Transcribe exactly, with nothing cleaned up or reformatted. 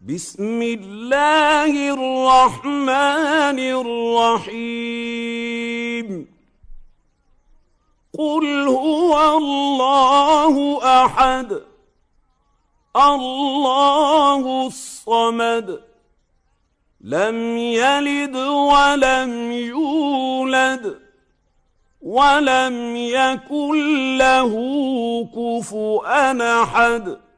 بسم الله الرحمن الرحيم قل هو الله أحد الله الصمد لم يلد ولم يولد ولم يكن له كفؤا أحد